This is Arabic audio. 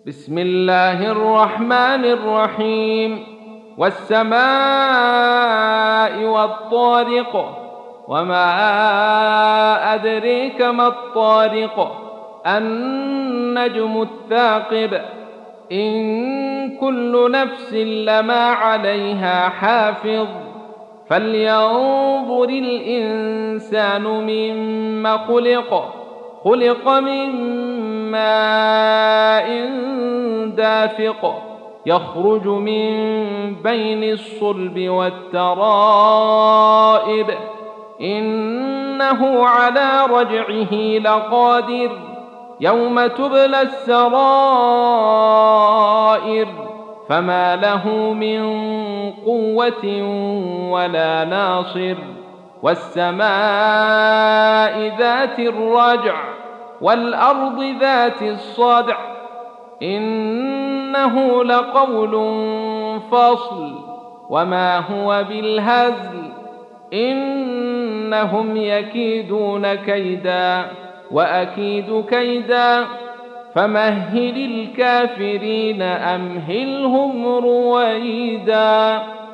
بسم الله الرحمن الرحيم. والسماء والطارق، وما أدريك ما الطارق، النجم الثاقب، إن كل نفس لما عليها حافظ، فلينظر الإنسان مما خلق، خلق من ماء دافق، يخرج من بين الصلب والترائب، إنه على رجعه لقادر، يوم تبلى السرائر، فما له من قوة ولا ناصر. والسماء ذات الرجع، والأرض ذات الصدع، إنه لقول فصل، وما هو بالهزل، إنهم يكيدون كيدا وأكيد كيدا، فمهل الكافرين أمهلهم رويدا.